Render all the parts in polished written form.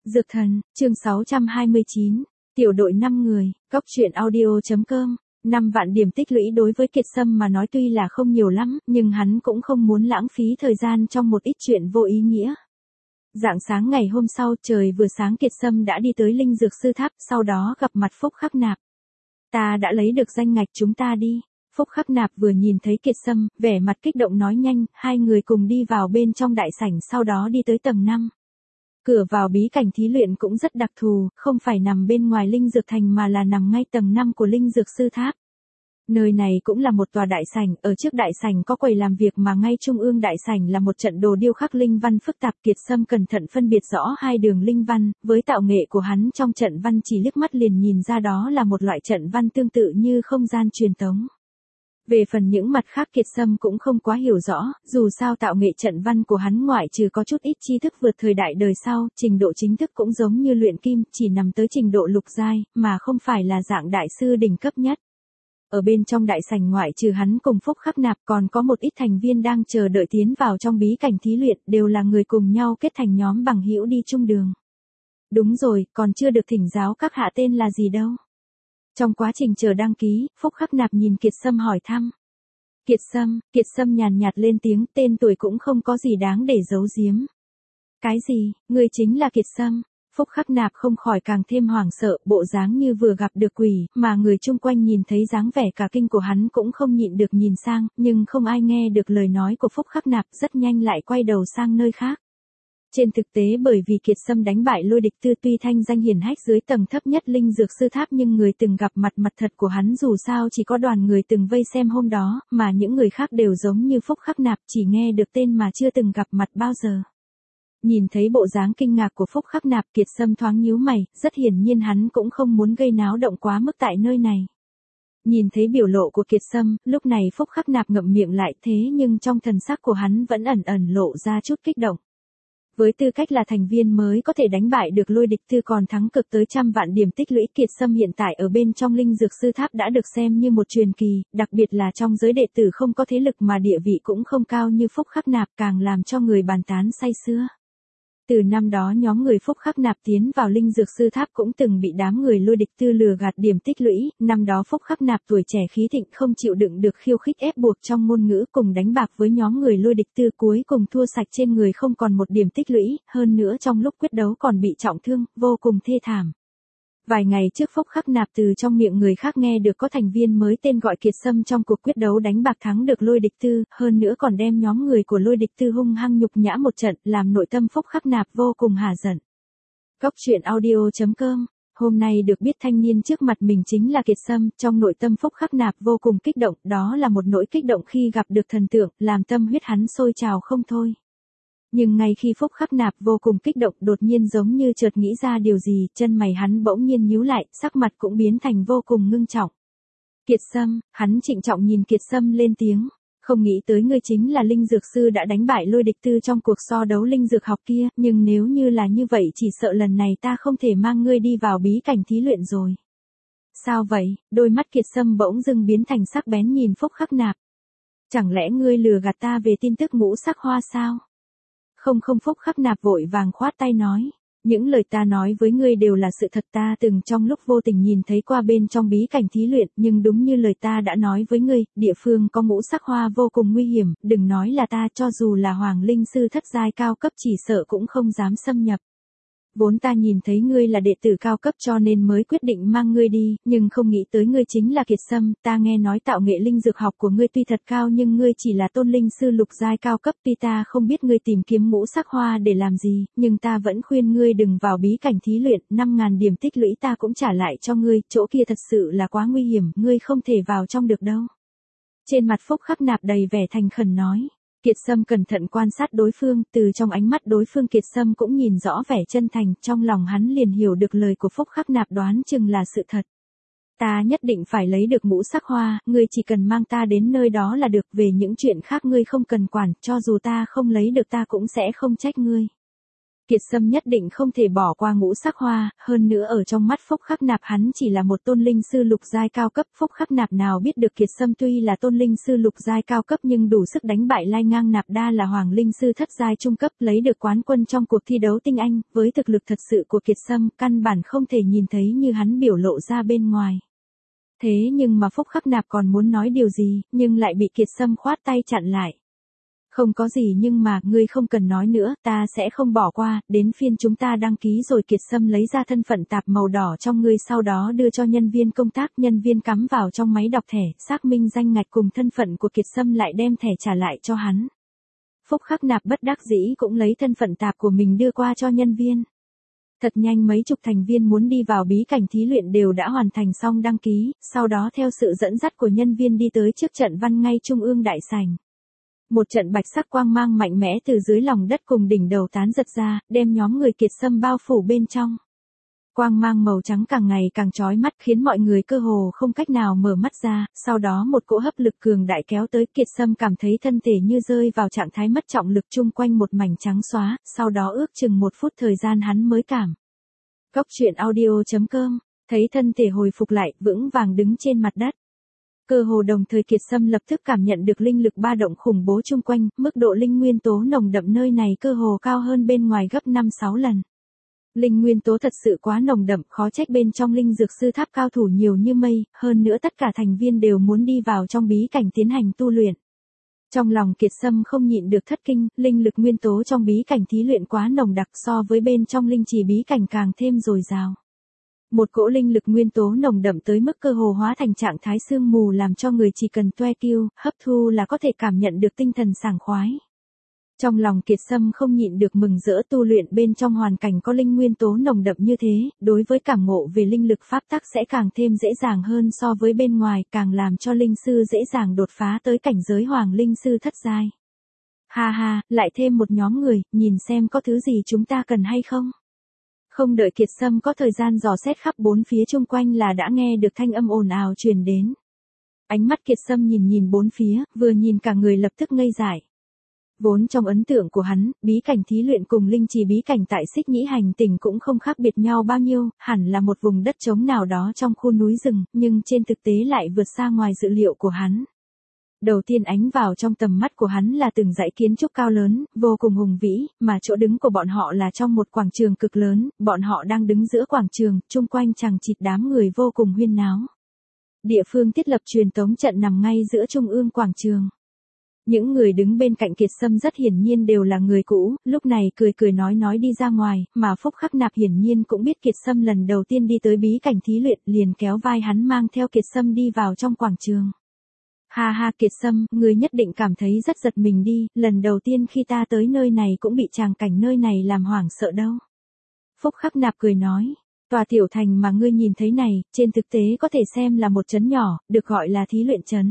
Dược thần, chương 629, tiểu đội 5 người, góc truyện audio.com, 5 vạn điểm tích lũy đối với Kiệt Sâm mà nói tuy là không nhiều lắm, nhưng hắn cũng không muốn lãng phí thời gian trong một ít chuyện vô ý nghĩa. Rạng sáng ngày hôm sau, trời vừa sáng Kiệt Sâm đã đi tới Linh Dược Sư Tháp, sau đó gặp mặt Phúc Khắc Nạp. Ta đã lấy được danh ngạch, chúng ta đi. Phúc Khắc Nạp vừa nhìn thấy Kiệt Sâm, vẻ mặt kích động nói nhanh, hai người cùng đi vào bên trong đại sảnh, sau đó đi tới tầng 5. Cửa vào bí cảnh thí luyện cũng rất đặc thù, không phải nằm bên ngoài Linh Dược Thành mà là nằm ngay tầng 5 của Linh Dược Sư Tháp. Nơi này cũng là một tòa đại sảnh, ở trước đại sảnh có quầy làm việc mà ngay trung ương đại sảnh là một trận đồ điêu khắc linh văn phức tạp. Kiệt Sâm cẩn thận phân biệt rõ hai đường linh văn, với tạo nghệ của hắn trong trận văn chỉ liếc mắt liền nhìn ra đó là một loại trận văn tương tự như không gian truyền tống. Về phần những mặt khác Kiệt Sâm cũng không quá hiểu rõ, dù sao tạo nghệ trận văn của hắn ngoại trừ có chút ít tri thức vượt thời đại đời sau, trình độ chính thức cũng giống như luyện kim, chỉ nằm tới trình độ lục giai, mà không phải là dạng đại sư đỉnh cấp nhất. Ở bên trong đại sảnh ngoại trừ hắn cùng Phúc Khắc Nạp còn có một ít thành viên đang chờ đợi tiến vào trong bí cảnh thí luyện, đều là người cùng nhau kết thành nhóm bằng hữu đi chung đường. Đúng rồi, còn chưa được thỉnh giáo các hạ tên là gì đâu. Trong quá trình chờ đăng ký, Phúc Khắc Nạp nhìn Kiệt Sâm hỏi thăm. Kiệt Sâm nhàn nhạt lên tiếng, tên tuổi cũng không có gì đáng để giấu giếm. Cái gì, ngươi chính là Kiệt Sâm? Phúc Khắc Nạp không khỏi càng thêm hoảng sợ, bộ dáng như vừa gặp được quỷ, mà người chung quanh nhìn thấy dáng vẻ cả kinh của hắn cũng không nhịn được nhìn sang, nhưng không ai nghe được lời nói của Phúc Khắc Nạp, rất nhanh lại quay đầu sang nơi khác. Trên thực tế bởi vì Kiệt Sâm đánh bại Lôi Địch Tư tuy thanh danh hiển hách dưới tầng thấp nhất Linh Dược Sư Tháp, nhưng người từng gặp mặt thật của hắn dù sao chỉ có đoàn người từng vây xem hôm đó, mà những người khác đều giống như Phúc Khắc Nạp chỉ nghe được tên mà chưa từng gặp mặt bao giờ. Nhìn thấy bộ dáng kinh ngạc của Phúc Khắc Nạp, Kiệt Sâm thoáng nhíu mày, rất hiển nhiên hắn cũng không muốn gây náo động quá mức tại nơi này. Nhìn thấy biểu lộ của Kiệt Sâm, lúc này Phúc Khắc Nạp ngậm miệng lại, thế nhưng trong thần sắc của hắn vẫn ẩn ẩn lộ ra chút kích động. Với tư cách là thành viên mới có thể đánh bại được Lôi Địch Tư còn thắng cực tới 100 vạn điểm tích lũy, Kiệt Sâm hiện tại ở bên trong Linh Dược Sư Tháp đã được xem như một truyền kỳ, đặc biệt là trong giới đệ tử không có thế lực mà địa vị cũng không cao như Phúc Khắc Nạp, càng làm cho người bàn tán say sưa. Từ năm đó nhóm người Phúc Khắc Nạp tiến vào Linh Dược Sư Tháp cũng từng bị đám người Lôi Địch Tư lừa gạt điểm tích lũy, năm đó Phúc Khắc Nạp tuổi trẻ khí thịnh không chịu đựng được khiêu khích ép buộc trong ngôn ngữ cùng đánh bạc với nhóm người Lôi Địch Tư, cuối cùng thua sạch trên người không còn một điểm tích lũy, hơn nữa trong lúc quyết đấu còn bị trọng thương, vô cùng thê thảm. Vài ngày trước Phúc Khắc Nạp từ trong miệng người khác nghe được có thành viên mới tên gọi Kiệt Sâm trong cuộc quyết đấu đánh bạc thắng được Lôi Địch Tư, hơn nữa còn đem nhóm người của Lôi Địch Tư hung hăng nhục nhã một trận, làm nội tâm Phúc Khắc Nạp vô cùng hả giận. Góc truyện audio.com, hôm nay được biết thanh niên trước mặt mình chính là Kiệt Sâm, trong nội tâm Phúc Khắc Nạp vô cùng kích động, đó là một nỗi kích động khi gặp được thần tượng, làm tâm huyết hắn sôi trào không thôi. Nhưng ngay khi Phúc Khắc Nạp vô cùng kích động, đột nhiên giống như chợt nghĩ ra điều gì, chân mày hắn bỗng nhiên nhíu lại, sắc mặt cũng biến thành vô cùng ngưng trọng. Kiệt Sâm, hắn trịnh trọng nhìn Kiệt Sâm lên tiếng, không nghĩ tới ngươi chính là Linh Dược Sư đã đánh bại Lôi Địch Tư trong cuộc so đấu linh dược học kia, nhưng nếu như là như vậy chỉ sợ lần này ta không thể mang ngươi đi vào bí cảnh thí luyện rồi. Sao vậy? Đôi mắt Kiệt Sâm bỗng dưng biến thành sắc bén nhìn Phúc Khắc Nạp. Chẳng lẽ ngươi lừa gạt ta về tin tức ngũ sắc hoa sao? Không, Phúc Khắc Nạp vội vàng khoát tay nói, những lời ta nói với ngươi đều là sự thật, ta từng trong lúc vô tình nhìn thấy qua bên trong bí cảnh thí luyện, nhưng đúng như lời ta đã nói với ngươi, địa phương có ngũ sắc hoa vô cùng nguy hiểm, đừng nói là ta, cho dù là Hoàng Linh Sư thất giai cao cấp chỉ sợ cũng không dám xâm nhập. Vốn ta nhìn thấy ngươi là đệ tử cao cấp cho nên mới quyết định mang ngươi đi, nhưng không nghĩ tới ngươi chính là Kiệt Sâm, ta nghe nói tạo nghệ linh dược học của ngươi tuy thật cao nhưng ngươi chỉ là tôn linh sư lục giai cao cấp, tuy ta không biết ngươi tìm kiếm ngũ sắc hoa để làm gì, nhưng ta vẫn khuyên ngươi đừng vào bí cảnh thí luyện, 5.000 điểm tích lũy ta cũng trả lại cho ngươi, chỗ kia thật sự là quá nguy hiểm, ngươi không thể vào trong được đâu. Trên mặt Phúc Khắc Nạp đầy vẻ thành khẩn nói. Kiệt Sâm cẩn thận quan sát đối phương, từ trong ánh mắt đối phương Kiệt Sâm cũng nhìn rõ vẻ chân thành, trong lòng hắn liền hiểu được lời của Phúc Khắc Nạp đoán chừng là sự thật. Ta nhất định phải lấy được ngũ sắc hoa, ngươi chỉ cần mang ta đến nơi đó là được, về những chuyện khác ngươi không cần quản, cho dù ta không lấy được ta cũng sẽ không trách ngươi. Kiệt Sâm nhất định không thể bỏ qua Ngũ Sắc Hoa, hơn nữa ở trong mắt Phúc Khắc Nạp hắn chỉ là một tôn linh sư lục giai cao cấp. Phúc Khắc Nạp nào biết được Kiệt Sâm tuy là tôn linh sư lục giai cao cấp nhưng đủ sức đánh bại Lai Ngang Nạp Đa là hoàng linh sư thất giai trung cấp, lấy được quán quân trong cuộc thi đấu tinh anh. Với thực lực thật sự của Kiệt Sâm, căn bản không thể nhìn thấy như hắn biểu lộ ra bên ngoài. Thế nhưng mà Phúc Khắc Nạp còn muốn nói điều gì, nhưng lại bị Kiệt Sâm khoát tay chặn lại. Không có gì nhưng mà, ngươi không cần nói nữa, ta sẽ không bỏ qua, đến phiên chúng ta đăng ký rồi. Kiệt Sâm lấy ra thân phận tạp màu đỏ trong ngươi sau đó đưa cho nhân viên công tác, nhân viên cắm vào trong máy đọc thẻ, xác minh danh ngạch cùng thân phận của Kiệt Sâm lại đem thẻ trả lại cho hắn. Phúc Khắc Nạp bất đắc dĩ cũng lấy thân phận tạp của mình đưa qua cho nhân viên. Thật nhanh mấy chục thành viên muốn đi vào bí cảnh thí luyện đều đã hoàn thành xong đăng ký, sau đó theo sự dẫn dắt của nhân viên đi tới trước trận văn ngay trung ương đại sảnh. Một trận bạch sắc quang mang mạnh mẽ từ dưới lòng đất cùng đỉnh đầu tán giật ra, đem nhóm người Kiệt Sâm bao phủ bên trong. Quang mang màu trắng càng ngày càng chói mắt khiến mọi người cơ hồ không cách nào mở mắt ra, sau đó một cỗ hấp lực cường đại kéo tới. Kiệt Sâm cảm thấy thân thể như rơi vào trạng thái mất trọng lực, chung quanh một mảnh trắng xóa, sau đó ước chừng 1 phút thời gian hắn mới cảm. Cốc truyện audio.com, thấy thân thể hồi phục lại, vững vàng đứng trên mặt đất. Cơ hồ đồng thời Kiệt Sâm lập tức cảm nhận được linh lực ba động khủng bố chung quanh, mức độ linh nguyên tố nồng đậm nơi này cơ hồ cao hơn bên ngoài gấp 5-6 lần. Linh nguyên tố thật sự quá nồng đậm, khó trách bên trong linh dược sư tháp cao thủ nhiều như mây, hơn nữa tất cả thành viên đều muốn đi vào trong bí cảnh tiến hành tu luyện. Trong lòng Kiệt Sâm không nhịn được thất kinh, linh lực nguyên tố trong bí cảnh thí luyện quá nồng đặc, so với bên trong linh trì bí cảnh càng thêm dồi dào. Một cỗ linh lực nguyên tố nồng đậm tới mức cơ hồ hóa thành trạng thái sương mù, làm cho người chỉ cần toe kiêu, hấp thu là có thể cảm nhận được tinh thần sảng khoái. Trong lòng Kiệt Sâm không nhịn được mừng rỡ, tu luyện bên trong hoàn cảnh có linh nguyên tố nồng đậm như thế, đối với cảm ngộ về linh lực pháp tắc sẽ càng thêm dễ dàng hơn so với bên ngoài, càng làm cho linh sư dễ dàng đột phá tới cảnh giới hoàng linh sư thất giai. Ha ha, lại thêm một nhóm người, nhìn xem có thứ gì chúng ta cần hay không. Không đợi Kiệt Sâm có thời gian dò xét khắp bốn phía chung quanh là đã nghe được thanh âm ồn ào truyền đến. Ánh mắt Kiệt Sâm nhìn bốn phía, vừa nhìn cả người lập tức ngây dại. Vốn trong ấn tượng của hắn, bí cảnh thí luyện cùng linh trì bí cảnh tại Xích Nhĩ Hành Tỉnh cũng không khác biệt nhau bao nhiêu, hẳn là một vùng đất trống nào đó trong khu núi rừng, nhưng trên thực tế lại vượt xa ngoài dự liệu của hắn. Đầu tiên ánh vào trong tầm mắt của hắn là từng dãy kiến trúc cao lớn, vô cùng hùng vĩ, mà chỗ đứng của bọn họ là trong một quảng trường cực lớn, bọn họ đang đứng giữa quảng trường, chung quanh chằng chịt đám người vô cùng huyên náo. Địa phương thiết lập truyền tống trận nằm ngay giữa trung ương quảng trường. Những người đứng bên cạnh Kiệt Sâm rất hiển nhiên đều là người cũ, lúc này cười nói đi ra ngoài, mà Phúc Khắc Nạp hiển nhiên cũng biết Kiệt Sâm lần đầu tiên đi tới bí cảnh thí luyện, liền kéo vai hắn mang theo Kiệt Sâm đi vào trong quảng trường. Ha ha Kiệt Sâm, ngươi nhất định cảm thấy rất giật mình đi, lần đầu tiên khi ta tới nơi này cũng bị tràng cảnh nơi này làm hoảng sợ đâu. Phúc Khắc Nạp cười nói, tòa tiểu thành mà ngươi nhìn thấy này, trên thực tế có thể xem là một trấn nhỏ, được gọi là thí luyện trấn.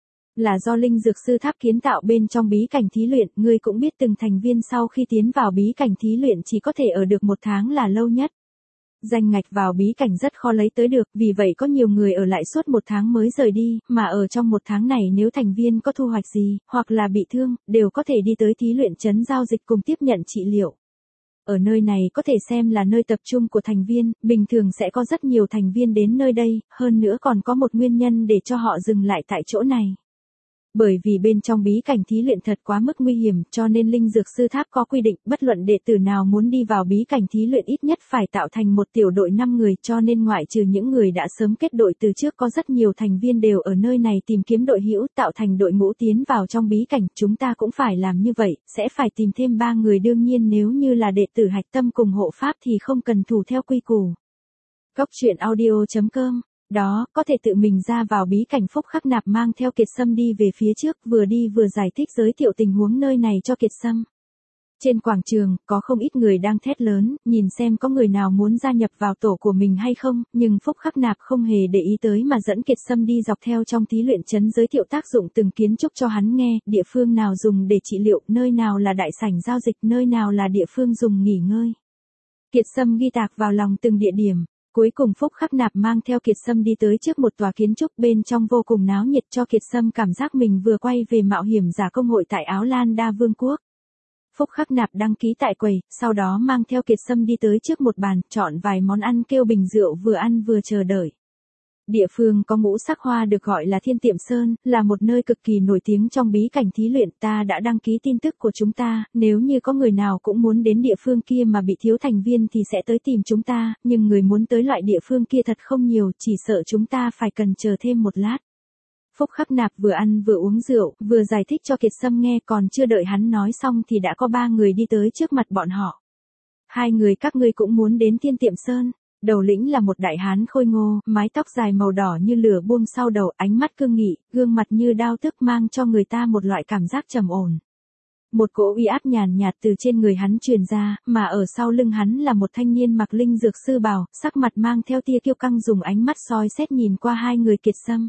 Là do linh dược sư tháp kiến tạo bên trong bí cảnh thí luyện, ngươi cũng biết từng thành viên sau khi tiến vào bí cảnh thí luyện chỉ có thể ở được 1 tháng là lâu nhất. Danh ngạch vào bí cảnh rất khó lấy tới được, vì vậy có nhiều người ở lại suốt 1 tháng mới rời đi, mà ở trong 1 tháng này nếu thành viên có thu hoạch gì, hoặc là bị thương, đều có thể đi tới thí luyện trấn giao dịch cùng tiếp nhận trị liệu. Ở nơi này có thể xem là nơi tập trung của thành viên, bình thường sẽ có rất nhiều thành viên đến nơi đây, hơn nữa còn có một nguyên nhân để cho họ dừng lại tại chỗ này. Bởi vì bên trong bí cảnh thí luyện thật quá mức nguy hiểm, cho nên linh dược sư tháp có quy định, bất luận đệ tử nào muốn đi vào bí cảnh thí luyện ít nhất phải tạo thành một tiểu đội 5 người, cho nên ngoại trừ những người đã sớm kết đội từ trước, có rất nhiều thành viên đều ở nơi này tìm kiếm đội hữu, tạo thành đội ngũ tiến vào trong bí cảnh. Chúng ta cũng phải làm như vậy, sẽ phải tìm thêm 3 người, đương nhiên nếu như là đệ tử hạch tâm cùng hộ pháp thì không cần thủ theo quy củ. Cốc truyện audio.com Đó, có thể tự mình ra vào bí cảnh. Phúc Khắc Nạp mang theo Kiệt Sâm đi về phía trước, vừa đi vừa giải thích giới thiệu tình huống nơi này cho Kiệt Sâm. Trên quảng trường, có không ít người đang thét lớn, nhìn xem có người nào muốn gia nhập vào tổ của mình hay không, nhưng Phúc Khắc Nạp không hề để ý tới mà dẫn Kiệt Sâm đi dọc theo trong thí luyện trấn, giới thiệu tác dụng từng kiến trúc cho hắn nghe, địa phương nào dùng để trị liệu, nơi nào là đại sảnh giao dịch, nơi nào là địa phương dùng nghỉ ngơi. Kiệt Sâm ghi tạc vào lòng từng địa điểm. Cuối cùng Phúc Khắc Nạp mang theo Kiệt Sâm đi tới trước một tòa kiến trúc, bên trong vô cùng náo nhiệt, cho Kiệt Sâm cảm giác mình vừa quay về mạo hiểm giả công hội tại Áo Lan Đa Vương quốc. Phúc Khắc Nạp đăng ký tại quầy, sau đó mang theo Kiệt Sâm đi tới trước một bàn, chọn vài món ăn kêu bình rượu vừa ăn vừa chờ đợi. Địa phương có ngũ sắc hoa được gọi là Thiên Tiệm Sơn, là một nơi cực kỳ nổi tiếng trong bí cảnh thí luyện. Ta đã đăng ký tin tức của chúng ta, nếu như có người nào cũng muốn đến địa phương kia mà bị thiếu thành viên thì sẽ tới tìm chúng ta, nhưng người muốn tới loại địa phương kia thật không nhiều, chỉ sợ chúng ta phải cần chờ thêm một lát. Phúc Khắc Nạp vừa ăn vừa uống rượu, vừa giải thích cho Kiệt Sâm nghe, còn chưa đợi hắn nói xong thì đã có 3 người đi tới trước mặt bọn họ. 2 người các ngươi cũng muốn đến Thiên Tiệm Sơn. Đầu lĩnh là một đại hán khôi ngô, mái tóc dài màu đỏ như lửa buông sau đầu, ánh mắt cương nghị, gương mặt như đao tức mang cho người ta một loại cảm giác trầm ổn. Một cỗ uy áp nhàn nhạt từ trên người hắn truyền ra, mà ở sau lưng hắn là một thanh niên mặc linh dược sư bào, sắc mặt mang theo tia kiêu căng, dùng ánh mắt soi xét nhìn qua 2 người Kiệt Sâm.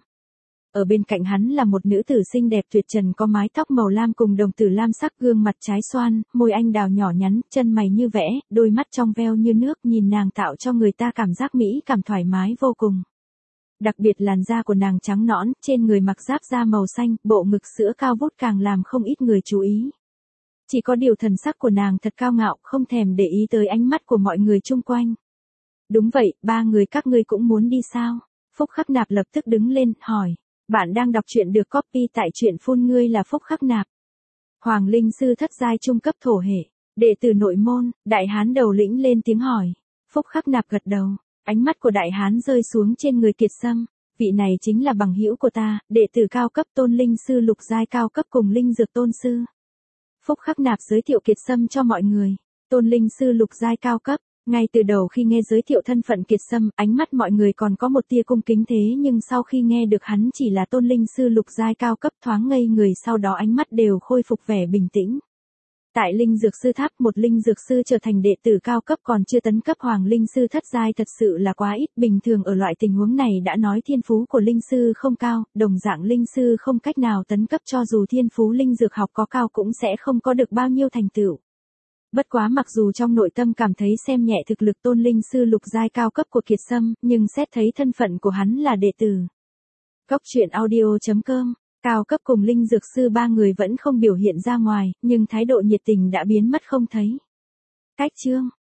Ở bên cạnh hắn là một nữ tử xinh đẹp tuyệt trần, có mái tóc màu lam cùng đồng tử lam sắc, gương mặt trái xoan, môi anh đào nhỏ nhắn, chân mày như vẽ, đôi mắt trong veo như nước, nhìn nàng tạo cho người ta cảm giác mỹ cảm thoải mái vô cùng. Đặc biệt làn da của nàng trắng nõn, trên người mặc giáp da màu xanh, bộ ngực sữa cao vút càng làm không ít người chú ý. Chỉ có điều thần sắc của nàng thật cao ngạo, không thèm để ý tới ánh mắt của mọi người chung quanh. Đúng vậy, 3 người các ngươi cũng muốn đi sao? Phúc Khắc Nạp lập tức đứng lên, hỏi. Bạn đang đọc truyện được copy tại truyện phun, ngươi là Phúc Khắc Nạp. Hoàng Linh Sư thất giai trung cấp thổ hệ, đệ tử nội môn. Đại hán đầu lĩnh lên tiếng hỏi. Phúc Khắc Nạp gật đầu, ánh mắt của đại hán rơi xuống trên người Kiệt Sâm. Vị này chính là bằng hữu của ta, đệ tử cao cấp Tôn Linh Sư lục giai cao cấp cùng Linh Dược Tôn Sư. Phúc Khắc Nạp giới thiệu Kiệt Sâm cho mọi người. Tôn Linh Sư lục giai cao cấp. Ngay từ đầu khi nghe giới thiệu thân phận Kiệt Sâm, ánh mắt mọi người còn có một tia cung kính, thế nhưng sau khi nghe được hắn chỉ là Tôn Linh Sư lục giai cao cấp, thoáng ngây người, sau đó ánh mắt đều khôi phục vẻ bình tĩnh. Tại Linh Dược Sư Tháp, một Linh Dược Sư trở thành đệ tử cao cấp còn chưa tấn cấp Hoàng Linh Sư thất giai thật sự là quá ít, bình thường ở loại tình huống này đã nói thiên phú của Linh Sư không cao, đồng dạng Linh Sư không cách nào tấn cấp, cho dù thiên phú Linh Dược học có cao cũng sẽ không có được bao nhiêu thành tựu. Bất quá mặc dù trong nội tâm cảm thấy xem nhẹ thực lực Tôn Linh Sư lục giai cao cấp của Kiệt Sâm, nhưng xét thấy thân phận của hắn là đệ tử Cốc Truyện Audio.com, cao cấp cùng Linh Dược Sư 3 người vẫn không biểu hiện ra ngoài, nhưng thái độ nhiệt tình đã biến mất không thấy. Cách chương